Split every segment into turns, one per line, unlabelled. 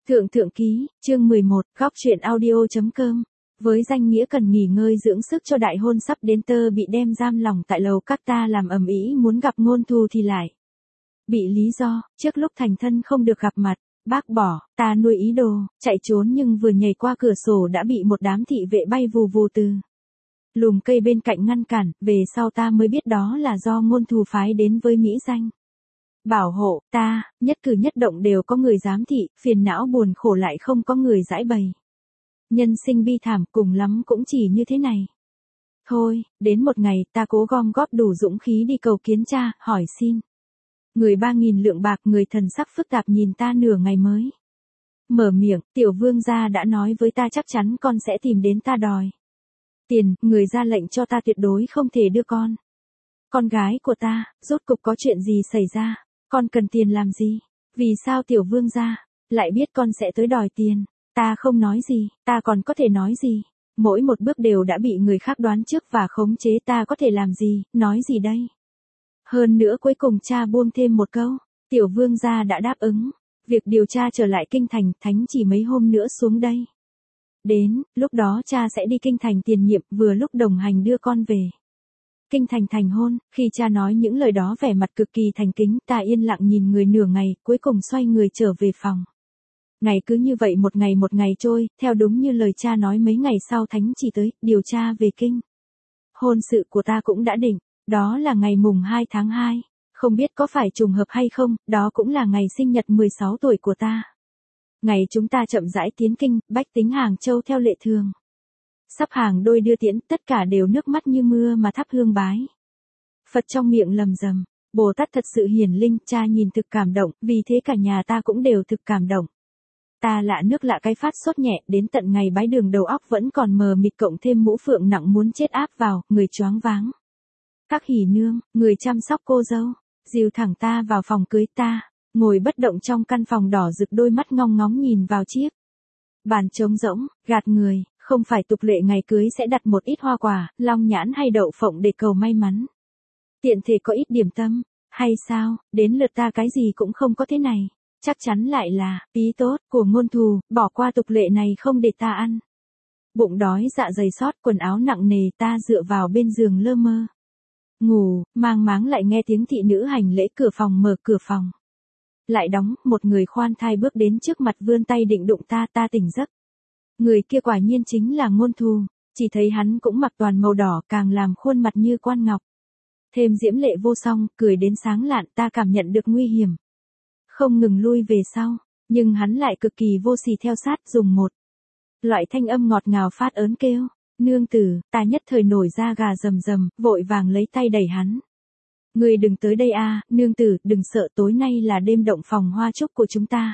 Thượng thượng ký, chương 11, góc truyện audio.com. Với danh nghĩa cần nghỉ ngơi dưỡng sức cho đại hôn sắp đến, Tơ bị đem giam lỏng tại lầu các. Ta làm ầm ĩ muốn gặp Ngôn Thù thì lại bị lý do, trước lúc thành thân không được gặp mặt, bác bỏ. Ta nuôi ý đồ, chạy trốn nhưng vừa nhảy qua cửa sổ đã bị một đám thị vệ bay vù vù từ lùm cây bên cạnh ngăn cản. Về sau ta mới biết đó là do Ngôn Thù phái đến với mỹ danh bảo hộ ta, nhất cử nhất động đều có người giám thị, phiền não buồn khổ lại không có người giải bày. Nhân sinh bi thảm, cùng lắm cũng chỉ như thế này. Thôi, đến một ngày ta cố gom góp đủ dũng khí đi cầu kiến cha, hỏi xin người 3.000 lượng bạc. Người thần sắc phức tạp nhìn ta nửa ngày mới mở miệng. Tiểu vương gia đã nói với ta chắc chắn con sẽ tìm đến ta đòi tiền, người ra lệnh cho ta tuyệt đối không thể đưa con gái của ta. Rốt cục có chuyện gì xảy ra? Con cần tiền làm gì? Vì sao tiểu vương gia lại biết con sẽ tới đòi tiền? Ta không nói gì, ta còn có thể nói gì? Mỗi một bước đều đã bị người khác đoán trước và khống chế, ta có thể làm gì, nói gì đây? Hơn nữa cuối cùng cha buông thêm một câu, tiểu vương gia đã đáp ứng việc điều tra trở lại kinh thành, thánh chỉ mấy hôm nữa xuống đây. Đến, lúc đó cha sẽ đi kinh thành tiền nhiệm, vừa lúc đồng hành đưa con về kinh thành thành hôn. Khi cha nói những lời đó vẻ mặt cực kỳ thành kính, ta yên lặng nhìn người nửa ngày, cuối cùng xoay người trở về phòng. Ngày cứ như vậy một ngày trôi, theo đúng như lời cha nói, mấy ngày sau thánh chỉ tới, điều tra về kinh. Hôn sự của ta cũng đã định, đó là ngày mùng 2 tháng 2. Không biết có phải trùng hợp hay không, đó cũng là ngày sinh nhật 16 tuổi của ta. Ngày chúng ta chậm rãi tiến kinh, bách tính Hàng Châu theo lệ thường sắp hàng đôi đưa tiễn, tất cả đều nước mắt như mưa mà thắp hương bái Phật, trong miệng lầm rầm, Bồ Tát thật sự hiển linh. Cha nhìn thực cảm động, vì thế cả nhà ta cũng đều thực cảm động. Ta lạ nước lạ cái phát sốt nhẹ, đến tận ngày bái đường đầu óc vẫn còn mờ mịt, cộng thêm mũ phượng nặng muốn chết áp vào, người choáng váng. Các hỉ nương, người chăm sóc cô dâu, dìu thẳng ta vào phòng cưới. Ta ngồi bất động trong căn phòng đỏ rực, đôi mắt ngong ngóng nhìn vào chiếc bàn trống rỗng, gạt người. Không phải tục lệ ngày cưới sẽ đặt một ít hoa quả, long nhãn hay đậu phộng để cầu may mắn, tiện thể có ít điểm tâm, hay sao? Đến lượt ta cái gì cũng không có thế này. Chắc chắn lại là ý tốt của Ngôn Thù, bỏ qua tục lệ này không để ta ăn. Bụng đói dạ dày xót, quần áo nặng nề, ta dựa vào bên giường lơ mơ ngủ, mang máng lại nghe tiếng thị nữ hành lễ. Cửa phòng mở, cửa phòng lại đóng, một người khoan thai bước đến trước mặt, vươn tay định đụng ta. Ta tỉnh giấc. Người kia quả nhiên chính là Ngôn Thù, chỉ thấy hắn cũng mặc toàn màu đỏ, càng làm khuôn mặt như quan ngọc, thêm diễm lệ vô song, cười đến sáng lạn. Ta cảm nhận được nguy hiểm, không ngừng lui về sau, nhưng hắn lại cực kỳ vô sỉ theo sát, dùng một loại thanh âm ngọt ngào phát ớn kêu, nương tử. Ta nhất thời nổi da gà rầm rầm, vội vàng lấy tay đẩy hắn. Người đừng tới đây a, nương tử, đừng sợ, tối nay là đêm động phòng hoa trúc của chúng ta.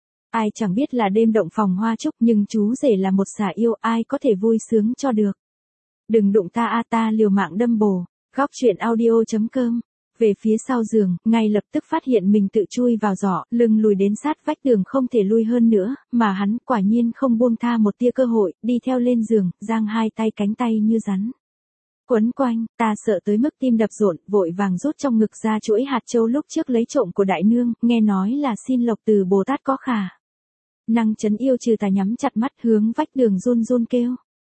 Ai chẳng biết là đêm động phòng hoa trúc, nhưng chú rể là một xả yêu, ai có thể vui sướng cho được. Đừng đụng ta a. Ta liều mạng đâm bổ. Góc truyện audio.com. Về phía sau giường, ngay lập tức phát hiện mình tự chui vào giỏ, lưng lùi đến sát vách tường, không thể lui hơn nữa, mà hắn quả nhiên không buông tha một tia cơ hội, đi theo lên giường, giang hai tay, cánh tay như rắn quấn quanh. Ta sợ tới mức tim đập rộn, vội vàng rút trong ngực ra chuỗi hạt châu lúc trước lấy trộm của đại nương, nghe nói là xin lộc từ Bồ Tát có khả năng trấn yêu trừ tà. Nhắm chặt mắt, hướng vách tường run run kêu,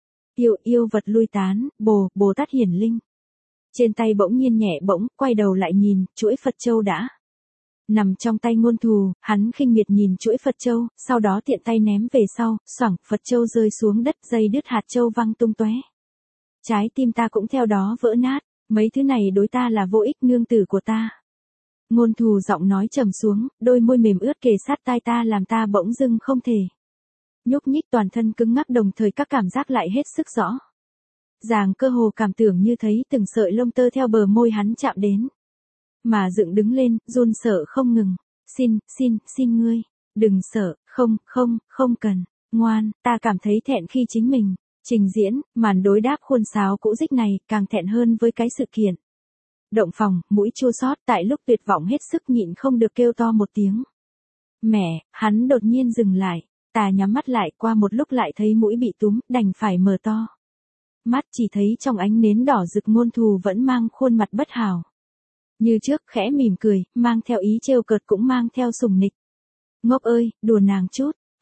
yêu vật lui tán, Bồ Tát hiển linh. Trên tay bỗng nhiên nhẹ bỗng, quay đầu lại nhìn, chuỗi Phật châu đã nằm trong tay Ngôn Thù. Hắn khinh miệt nhìn chuỗi Phật châu, sau đó tiện tay ném về sau, xoảng, Phật châu rơi xuống đất, dây đứt, hạt châu văng tung tóe. Trái tim ta cũng theo đó vỡ nát. Mấy thứ này đối ta là vô ích, nương tử của ta. Ngôn Thù giọng nói trầm xuống, đôi môi mềm ướt kề sát tai ta, làm ta bỗng dưng không thể nhúc nhích, toàn thân cứng ngắc, đồng thời các cảm giác lại hết sức rõ ràng, cơ hồ cảm tưởng như thấy từng sợi lông tơ theo bờ môi hắn chạm đến mà dựng đứng lên, run sợ không ngừng. Xin ngươi, đừng sợ, không cần, ngoan. Ta cảm thấy thẹn khi chính mình trình diễn màn đối đáp khuôn sáo cũ dích này, càng thẹn hơn với cái sự kiện động phòng. Mũi chua xót, tại lúc tuyệt vọng hết sức nhịn không được kêu to một tiếng mẹ. Hắn đột nhiên dừng lại. Ta nhắm mắt lại, qua một lúc lại thấy mũi bị túm, đành phải mở to mắt, chỉ thấy trong ánh nến đỏ rực Ngôn Thù vẫn mang khuôn mặt bất hảo như trước, khẽ mỉm cười, mang theo ý trêu cợt cũng mang theo sùng nịch. Ngốc ơi, đùa nàng chút.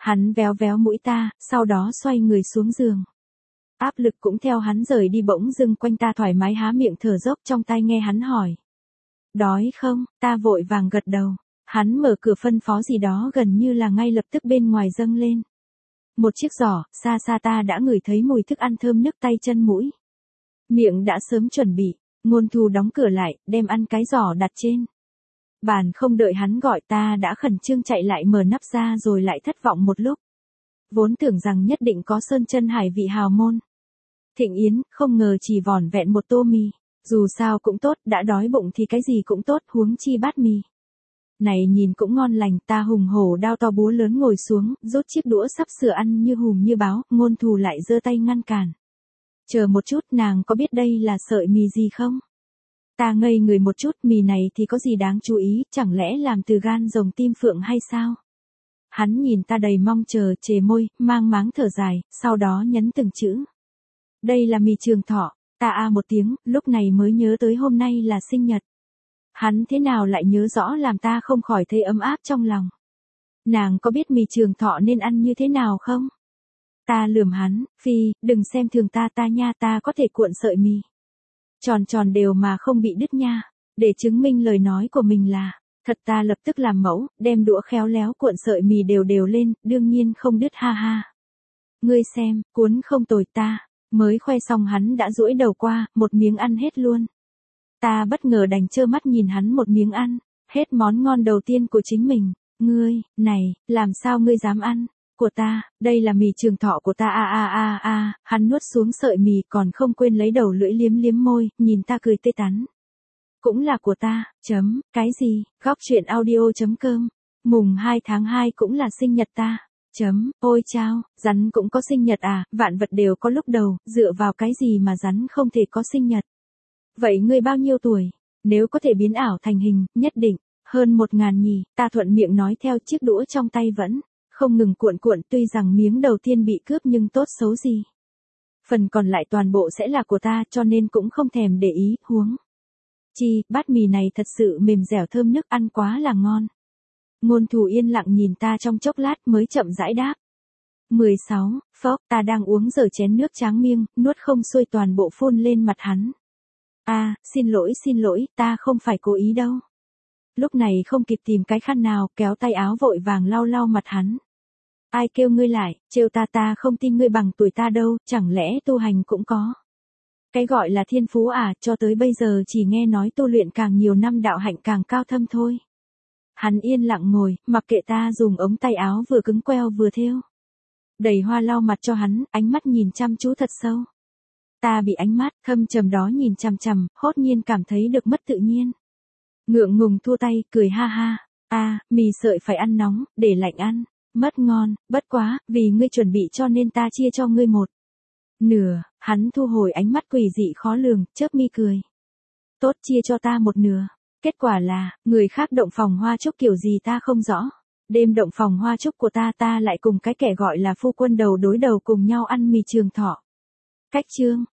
Hắn véo véo mũi ta, sau đó xoay người xuống giường. Áp lực cũng theo hắn rời đi bỗng dưng quanh ta thoải mái há miệng thở dốc trong tai nghe hắn hỏi. Đói không? Ta vội vàng gật đầu. Hắn mở cửa phân phó gì đó gần như là ngay lập tức bên ngoài dâng lên. Một chiếc giỏ, xa xa ta đã ngửi thấy mùi thức ăn thơm nức tay chân mũi. Miệng đã sớm chuẩn bị, Ngôn Thù đóng cửa lại, đem ăn cái giỏ đặt trên bàn, không đợi hắn gọi ta đã khẩn trương chạy lại mở nắp ra rồi lại thất vọng một lúc. Vốn tưởng rằng nhất định có sơn chân hải vị hào môn thịnh yến, không ngờ chỉ vỏn vẹn một tô mì. Dù sao cũng tốt, đã đói bụng thì cái gì cũng tốt, huống chi bát mì này nhìn cũng ngon lành. Ta hùng hổ đao to búa lớn ngồi xuống, rút chiếc đũa sắp sửa ăn như hùm như báo. Ngôn Thù lại giơ tay ngăn cản. Chờ một chút, nàng có biết đây là sợi mì gì không? Ta ngây người một chút, mì này thì có gì đáng chú ý, chẳng lẽ làm từ gan rồng tim phượng hay sao? Hắn nhìn ta đầy mong chờ, chề môi, mang máng thở dài, sau đó nhấn từng chữ. Đây là mì Trường Thọ. Ta một tiếng, lúc này mới nhớ tới hôm nay là sinh nhật. Hắn thế nào lại nhớ rõ làm ta không khỏi thấy ấm áp trong lòng. Nàng có biết mì Trường Thọ nên ăn như thế nào không? Ta lườm hắn, Phi, đừng xem thường ta nha, ta có thể cuộn sợi mì tròn tròn đều mà không bị đứt nha. Để chứng minh lời nói của mình là thật, ta lập tức làm mẫu, đem đũa khéo léo cuộn sợi mì đều đều lên, đương nhiên không đứt, ha ha. Ngươi xem, cuốn không tồi. Ta mới khoe xong hắn đã duỗi đầu qua, một miếng ăn hết luôn. Ta bất ngờ đành trơ mắt nhìn hắn một miếng ăn hết món ngon đầu tiên của chính mình. Ngươi, này, làm sao ngươi dám ăn của ta? Đây là mì Trường Thọ của ta. Hắn nuốt xuống sợi mì còn không quên lấy đầu lưỡi liếm liếm môi, nhìn ta cười tê tắn. Cũng là của ta. Cái gì? Góc truyện audio.com. Mùng 2 tháng 2 cũng là sinh nhật ta. Ôi chao, rắn cũng có sinh nhật à? Vạn vật đều có lúc đầu, dựa vào cái gì mà rắn không thể có sinh nhật? Vậy ngươi bao nhiêu tuổi? Nếu có thể biến ảo thành hình, nhất định hơn 1000 nhỉ. Ta thuận miệng nói theo, chiếc đũa trong tay vẫn không ngừng cuộn cuộn. Tuy rằng miếng đầu tiên bị cướp nhưng tốt xấu gì, phần còn lại toàn bộ sẽ là của ta, cho nên cũng không thèm để ý. Huống chi, bát mì này thật sự mềm dẻo thơm nức, ăn quá là ngon. Ngôn Thù yên lặng nhìn ta trong chốc lát mới chậm rãi đáp. 16, phốc, ta đang uống dở chén nước tráng miêng, nuốt không xuôi toàn bộ phun lên mặt hắn. Xin lỗi, ta không phải cố ý đâu. Lúc này không kịp tìm cái khăn nào, kéo tay áo vội vàng lau lau mặt hắn. Ai kêu ngươi lại, trêu ta không tin ngươi bằng tuổi ta đâu, chẳng lẽ tu hành cũng có cái gọi là thiên phú à? Cho tới bây giờ chỉ nghe nói tu luyện càng nhiều năm đạo hạnh càng cao thâm thôi. Hắn yên lặng ngồi, mặc kệ ta dùng ống tay áo vừa cứng queo vừa thêu đầy hoa lau mặt cho hắn, ánh mắt nhìn chăm chú thật sâu. Ta bị ánh mắt thâm trầm đó nhìn chằm chằm, hốt nhiên cảm thấy được mất tự nhiên. Ngượng ngùng thua tay, cười ha ha. Mì sợi phải ăn nóng, để lạnh ăn mất ngon, bất quá, vì ngươi chuẩn bị cho nên ta chia cho ngươi một nửa. Hắn thu hồi ánh mắt quỷ dị khó lường, chớp mi cười. Tốt, chia cho ta một nửa. Kết quả là, người khác động phòng hoa chúc kiểu gì ta không rõ. Đêm động phòng hoa chúc của ta lại cùng cái kẻ gọi là phu quân đầu đối đầu cùng nhau ăn mì Trường Thọ. Cách chương